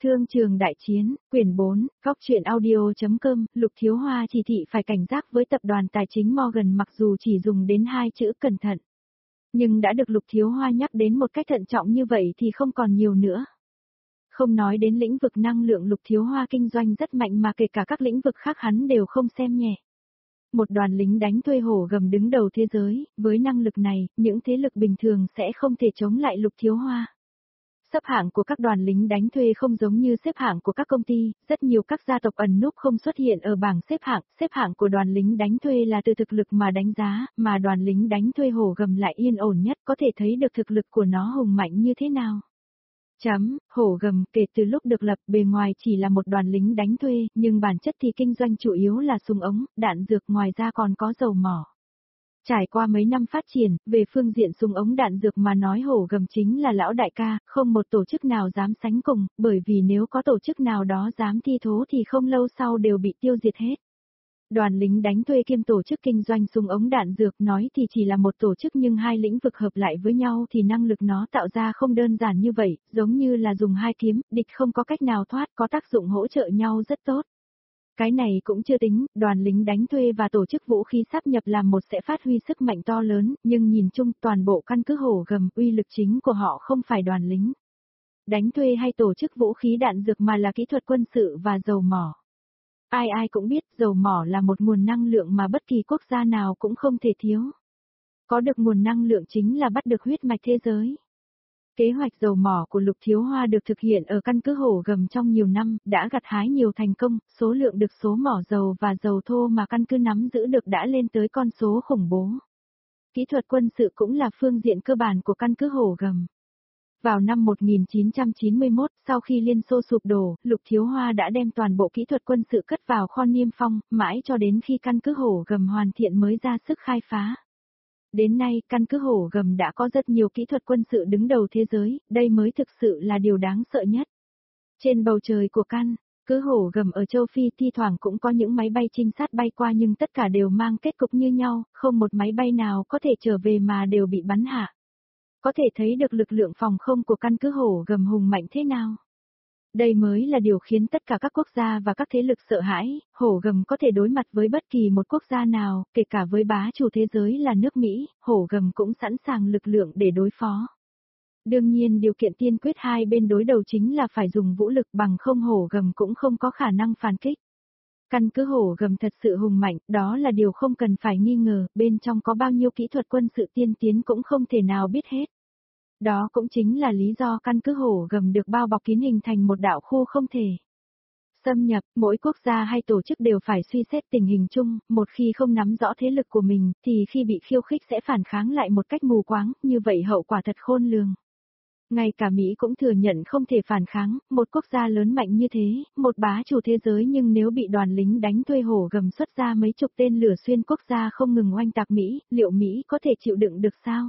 Thương trường đại chiến, quyển 4, góc truyện audio.com, Lục Thiếu Hoa chỉ thị phải cảnh giác với tập đoàn tài chính Morgan mặc dù chỉ dùng đến 2 chữ cẩn thận. Nhưng đã được Lục Thiếu Hoa nhắc đến một cách thận trọng như vậy thì không còn nhiều nữa. Không nói đến lĩnh vực năng lượng Lục Thiếu Hoa kinh doanh rất mạnh mà kể cả các lĩnh vực khác hắn đều không xem nhẹ. Một đoàn lính đánh thuê hổ gầm đứng đầu thế giới, với năng lực này, những thế lực bình thường sẽ không thể chống lại Lục Thiếu Hoa. Xếp hạng của các đoàn lính đánh thuê không giống như xếp hạng của các công ty, rất nhiều các gia tộc ẩn núp không xuất hiện ở bảng xếp hạng của đoàn lính đánh thuê là từ thực lực mà đánh giá, mà đoàn lính đánh thuê hổ gầm lại yên ổn nhất có thể thấy được thực lực của nó hùng mạnh như thế nào. Hổ gầm kể từ lúc được lập bề ngoài chỉ là một đoàn lính đánh thuê, nhưng bản chất thì kinh doanh chủ yếu là súng ống, đạn dược ngoài ra còn có dầu mỏ. Trải qua mấy năm phát triển, về phương diện súng ống đạn dược mà nói hổ gầm chính là lão đại ca, không một tổ chức nào dám sánh cùng, bởi vì nếu có tổ chức nào đó dám thi thố thì không lâu sau đều bị tiêu diệt hết. Đoàn lính đánh thuê kiêm tổ chức kinh doanh súng ống đạn dược nói thì chỉ là một tổ chức nhưng hai lĩnh vực hợp lại với nhau thì năng lực nó tạo ra không đơn giản như vậy, giống như là dùng hai kiếm, địch không có cách nào thoát, có tác dụng hỗ trợ nhau rất tốt. Cái này cũng chưa tính, đoàn lính đánh thuê và tổ chức vũ khí sáp nhập làm một sẽ phát huy sức mạnh to lớn, nhưng nhìn chung toàn bộ căn cứ hổ gầm uy lực chính của họ không phải đoàn lính đánh thuê hay tổ chức vũ khí đạn dược mà là kỹ thuật quân sự và dầu mỏ. Ai cũng biết dầu mỏ là một nguồn năng lượng mà bất kỳ quốc gia nào cũng không thể thiếu. Có được nguồn năng lượng chính là bắt được huyết mạch thế giới. Kế hoạch dầu mỏ của Lục Thiếu Hoa được thực hiện ở căn cứ hổ gầm trong nhiều năm, đã gặt hái nhiều thành công, số lượng được số mỏ dầu và dầu thô mà căn cứ nắm giữ được đã lên tới con số khủng bố. Kỹ thuật quân sự cũng là phương diện cơ bản của căn cứ hổ gầm. Vào năm 1991, sau khi Liên Xô sụp đổ, Lục Thiếu Hoa đã đem toàn bộ kỹ thuật quân sự cất vào kho niêm phong, mãi cho đến khi căn cứ hổ gầm hoàn thiện mới ra sức khai phá. Đến nay, căn cứ hổ gầm đã có rất nhiều kỹ thuật quân sự đứng đầu thế giới, đây mới thực sự là điều đáng sợ nhất. Trên bầu trời của căn cứ hổ gầm ở châu Phi thi thoảng cũng có những máy bay trinh sát bay qua nhưng tất cả đều mang kết cục như nhau, không một máy bay nào có thể trở về mà đều bị bắn hạ. Có thể thấy được lực lượng phòng không của căn cứ hổ gầm hùng mạnh thế nào. Đây mới là điều khiến tất cả các quốc gia và các thế lực sợ hãi, hổ gầm có thể đối mặt với bất kỳ một quốc gia nào, kể cả với bá chủ thế giới là nước Mỹ, hổ gầm cũng sẵn sàng lực lượng để đối phó. Đương nhiên điều kiện tiên quyết hai bên đối đầu chính là phải dùng vũ lực bằng không hổ gầm cũng không có khả năng phản kích. Căn cứ hổ gầm thật sự hùng mạnh, đó là điều không cần phải nghi ngờ, bên trong có bao nhiêu kỹ thuật quân sự tiên tiến cũng không thể nào biết hết. Đó cũng chính là lý do căn cứ hổ gầm được bao bọc kín hình thành một đạo khu không thể xâm nhập, mỗi quốc gia hay tổ chức đều phải suy xét tình hình chung, một khi không nắm rõ thế lực của mình, thì khi bị khiêu khích sẽ phản kháng lại một cách mù quáng, như vậy hậu quả thật khôn lường. Ngay cả Mỹ cũng thừa nhận không thể phản kháng, một quốc gia lớn mạnh như thế, một bá chủ thế giới nhưng nếu bị đoàn lính đánh thuê hổ gầm xuất ra mấy chục tên lửa xuyên quốc gia không ngừng oanh tạc Mỹ, liệu Mỹ có thể chịu đựng được sao?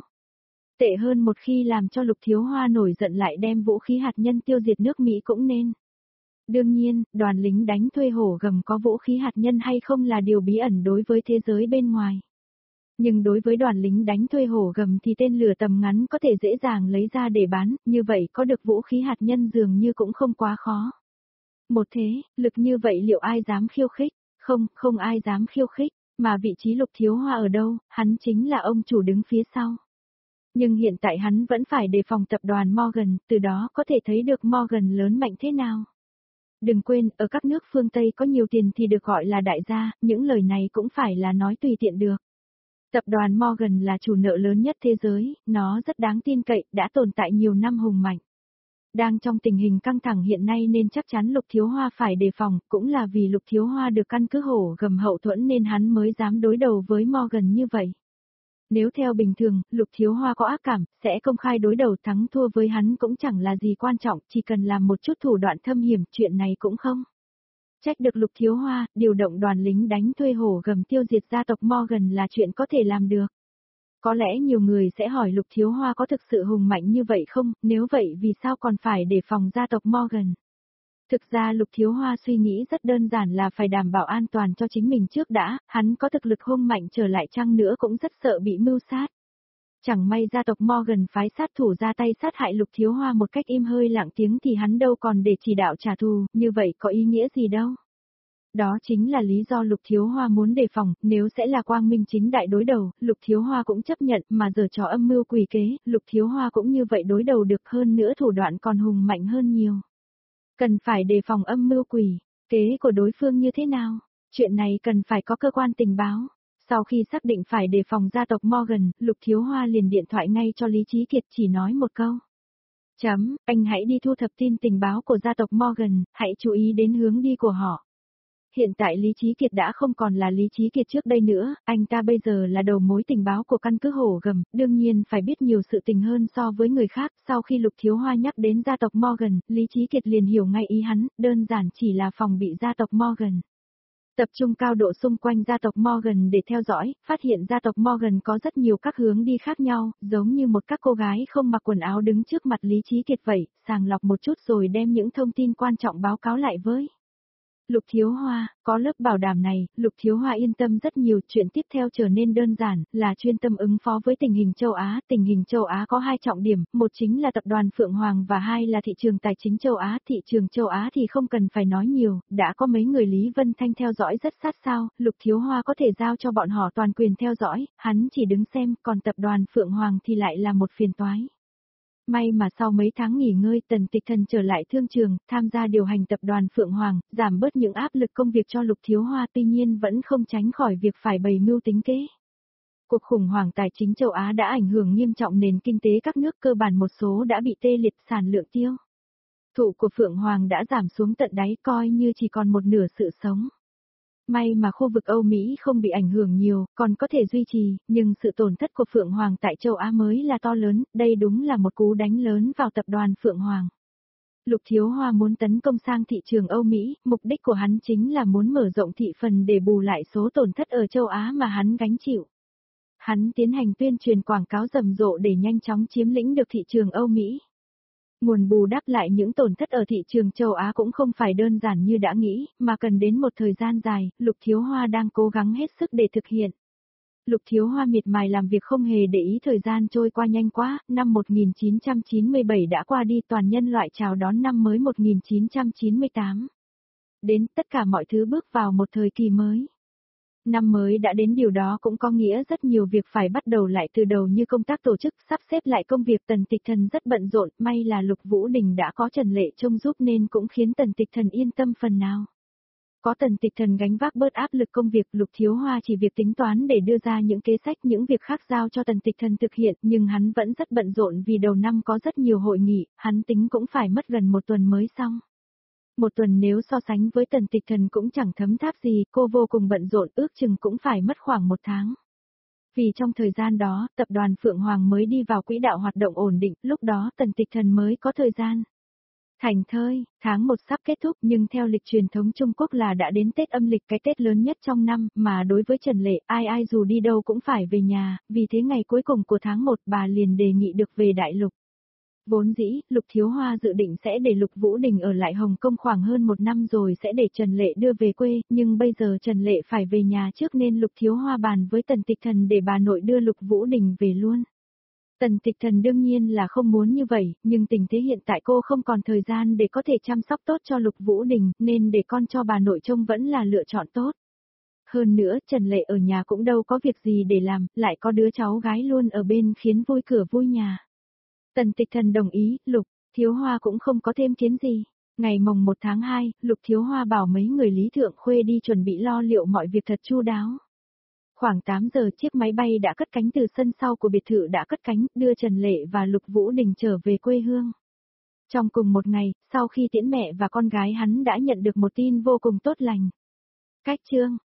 Tệ hơn một khi làm cho Lục Thiếu Hoa nổi giận lại đem vũ khí hạt nhân tiêu diệt nước Mỹ cũng nên. Đương nhiên, đoàn lính đánh thuê hổ gầm có vũ khí hạt nhân hay không là điều bí ẩn đối với thế giới bên ngoài. Nhưng đối với đoàn lính đánh thuê hổ gầm thì tên lửa tầm ngắn có thể dễ dàng lấy ra để bán, như vậy có được vũ khí hạt nhân dường như cũng không quá khó. Một thế, lực như vậy liệu ai dám khiêu khích? Không ai dám khiêu khích, mà vị trí Lục Thiếu Hoa ở đâu, hắn chính là ông chủ đứng phía sau. Nhưng hiện tại hắn vẫn phải đề phòng tập đoàn Morgan, từ đó có thể thấy được Morgan lớn mạnh thế nào. Đừng quên, ở các nước phương Tây có nhiều tiền thì được gọi là đại gia, những lời này cũng phải là nói tùy tiện được. Tập đoàn Morgan là chủ nợ lớn nhất thế giới, nó rất đáng tin cậy, đã tồn tại nhiều năm hùng mạnh. Đang trong tình hình căng thẳng hiện nay nên chắc chắn Lục Thiếu Hoa phải đề phòng, cũng là vì Lục Thiếu Hoa được căn cứ hổ gầm hậu thuẫn nên hắn mới dám đối đầu với Morgan như vậy. Nếu theo bình thường, Lục Thiếu Hoa có ác cảm, sẽ công khai đối đầu thắng thua với hắn cũng chẳng là gì quan trọng, chỉ cần làm một chút thủ đoạn thâm hiểm, chuyện này cũng không trách được Lục Thiếu Hoa, điều động đoàn lính đánh thuê hổ gầm tiêu diệt gia tộc Morgan là chuyện có thể làm được. Có lẽ nhiều người sẽ hỏi Lục Thiếu Hoa có thực sự hùng mạnh như vậy không, nếu vậy vì sao còn phải đề phòng gia tộc Morgan? Thực ra Lục Thiếu Hoa suy nghĩ rất đơn giản là phải đảm bảo an toàn cho chính mình trước đã, hắn có thực lực hung mạnh trở lại chăng nữa cũng rất sợ bị mưu sát. Chẳng may gia tộc Morgan phái sát thủ ra tay sát hại Lục Thiếu Hoa một cách im hơi lặng tiếng thì hắn đâu còn để chỉ đạo trả thù, như vậy có ý nghĩa gì đâu. Đó chính là lý do Lục Thiếu Hoa muốn đề phòng, nếu sẽ là quang minh chính đại đối đầu, Lục Thiếu Hoa cũng chấp nhận, mà giờ trò âm mưu quỷ kế, Lục Thiếu Hoa cũng như vậy đối đầu được, hơn nữa thủ đoạn còn hùng mạnh hơn nhiều. Cần phải đề phòng âm mưu quỷ kế của đối phương như thế nào? Chuyện này cần phải có cơ quan tình báo. Sau khi xác định phải đề phòng gia tộc Morgan, Lục Thiếu Hoa liền điện thoại ngay cho Lý Chí Kiệt, chỉ nói một câu. Anh hãy đi thu thập tin tình báo của gia tộc Morgan, hãy chú ý đến hướng đi của họ. Hiện tại Lý Chí Kiệt đã không còn là Lý Chí Kiệt trước đây nữa, anh ta bây giờ là đầu mối tình báo của căn cứ Hổ Gầm, đương nhiên phải biết nhiều sự tình hơn so với người khác. Sau khi Lục Thiếu Hoa nhắc đến gia tộc Morgan, Lý Chí Kiệt liền hiểu ngay ý hắn, đơn giản chỉ là phòng bị gia tộc Morgan. Tập trung cao độ xung quanh gia tộc Morgan để theo dõi, phát hiện gia tộc Morgan có rất nhiều các hướng đi khác nhau, giống như một các cô gái không mặc quần áo đứng trước mặt Lý Chí Kiệt vậy, sàng lọc một chút rồi đem những thông tin quan trọng báo cáo lại với Lục Thiếu Hoa. Có lớp bảo đảm này, Lục Thiếu Hoa yên tâm rất nhiều, chuyện tiếp theo trở nên đơn giản, là chuyên tâm ứng phó với tình hình châu Á. Tình hình châu Á có hai trọng điểm, một chính là tập đoàn Phượng Hoàng và hai là thị trường tài chính châu Á. Thị trường châu Á thì không cần phải nói nhiều, đã có mấy người Lý Vân Thanh theo dõi rất sát sao, Lục Thiếu Hoa có thể giao cho bọn họ toàn quyền theo dõi, hắn chỉ đứng xem, còn tập đoàn Phượng Hoàng thì lại là một phiền toái. May mà sau mấy tháng nghỉ ngơi, Tần Tịch Thần trở lại thương trường, tham gia điều hành tập đoàn Phượng Hoàng, giảm bớt những áp lực công việc cho Lục Thiếu Hoa, tuy nhiên vẫn không tránh khỏi việc phải bày mưu tính kế. Cuộc khủng hoảng tài chính châu Á đã ảnh hưởng nghiêm trọng nền kinh tế các nước, cơ bản một số đã bị tê liệt, sản lượng tiêu thụ của Phượng Hoàng đã giảm xuống tận đáy, coi như chỉ còn một nửa sự sống. May mà khu vực Âu Mỹ không bị ảnh hưởng nhiều, còn có thể duy trì, nhưng sự tổn thất của Phượng Hoàng tại châu Á mới là to lớn, đây đúng là một cú đánh lớn vào tập đoàn Phượng Hoàng. Lục Thiếu Hoa muốn tấn công sang thị trường Âu Mỹ, mục đích của hắn chính là muốn mở rộng thị phần để bù lại số tổn thất ở châu Á mà hắn gánh chịu. Hắn tiến hành tuyên truyền quảng cáo rầm rộ để nhanh chóng chiếm lĩnh được thị trường Âu Mỹ. Nguồn bù đắp lại những tổn thất ở thị trường châu Á cũng không phải đơn giản như đã nghĩ, mà cần đến một thời gian dài, Lục Thiếu Hoa đang cố gắng hết sức để thực hiện. Lục Thiếu Hoa miệt mài làm việc không hề để ý thời gian trôi qua nhanh quá, năm 1997 đã qua đi, toàn nhân loại chào đón năm mới 1998. Đến tất cả mọi thứ bước vào một thời kỳ mới. Năm mới đã đến, điều đó cũng có nghĩa rất nhiều việc phải bắt đầu lại từ đầu, như công tác tổ chức, sắp xếp lại công việc. Tần Tịch Thần rất bận rộn, may là Lục Vũ Đình đã có Trần Lệ trông giúp nên cũng khiến Tần Tịch Thần yên tâm phần nào. Có Tần Tịch Thần gánh vác bớt áp lực công việc, Lục Thiếu Hoa chỉ việc tính toán để đưa ra những kế sách, những việc khác giao cho Tần Tịch Thần thực hiện, nhưng hắn vẫn rất bận rộn vì đầu năm có rất nhiều hội nghị, hắn tính cũng phải mất gần một tuần mới xong. Một tuần nếu so sánh với Tần Tịch Thần cũng chẳng thấm tháp gì, cô vô cùng bận rộn, ước chừng cũng phải mất khoảng một tháng. Vì trong thời gian đó, tập đoàn Phượng Hoàng mới đi vào quỹ đạo hoạt động ổn định, lúc đó Tần Tịch Thần mới có thời gian thảnh thơi. Tháng 1 sắp kết thúc, nhưng theo lịch truyền thống Trung Quốc là đã đến Tết âm lịch, cái Tết lớn nhất trong năm, mà đối với Trần Lệ, ai dù đi đâu cũng phải về nhà, vì thế ngày cuối cùng của tháng 1 bà liền đề nghị được về Đại Lục. Vốn dĩ, Lục Thiếu Hoa dự định sẽ để Lục Vũ Đình ở lại Hồng Kông khoảng hơn một năm rồi sẽ để Trần Lệ đưa về quê, nhưng bây giờ Trần Lệ phải về nhà trước nên Lục Thiếu Hoa bàn với Tần Tịch Thần để bà nội đưa Lục Vũ Đình về luôn. Tần Tịch Thần đương nhiên là không muốn như vậy, nhưng tình thế hiện tại cô không còn thời gian để có thể chăm sóc tốt cho Lục Vũ Đình, nên để con cho bà nội trông vẫn là lựa chọn tốt. Hơn nữa, Trần Lệ ở nhà cũng đâu có việc gì để làm, lại có đứa cháu gái luôn ở bên khiến vui cửa vui nhà. Tần Tịch Thần đồng ý, Lục Thiếu Hoa cũng không có thêm kiến gì. Ngày mồng 1 tháng 2, Lục Thiếu Hoa bảo mấy người Lý Thượng Khuê đi chuẩn bị lo liệu mọi việc thật chu đáo. Khoảng 8 giờ chiếc máy bay đã cất cánh từ sân sau của biệt thự đã cất cánh, đưa Trần Lệ và Lục Vũ Đình trở về quê hương. Trong cùng một ngày, sau khi tiễn mẹ và con gái hắn đã nhận được một tin vô cùng tốt lành. Cách chương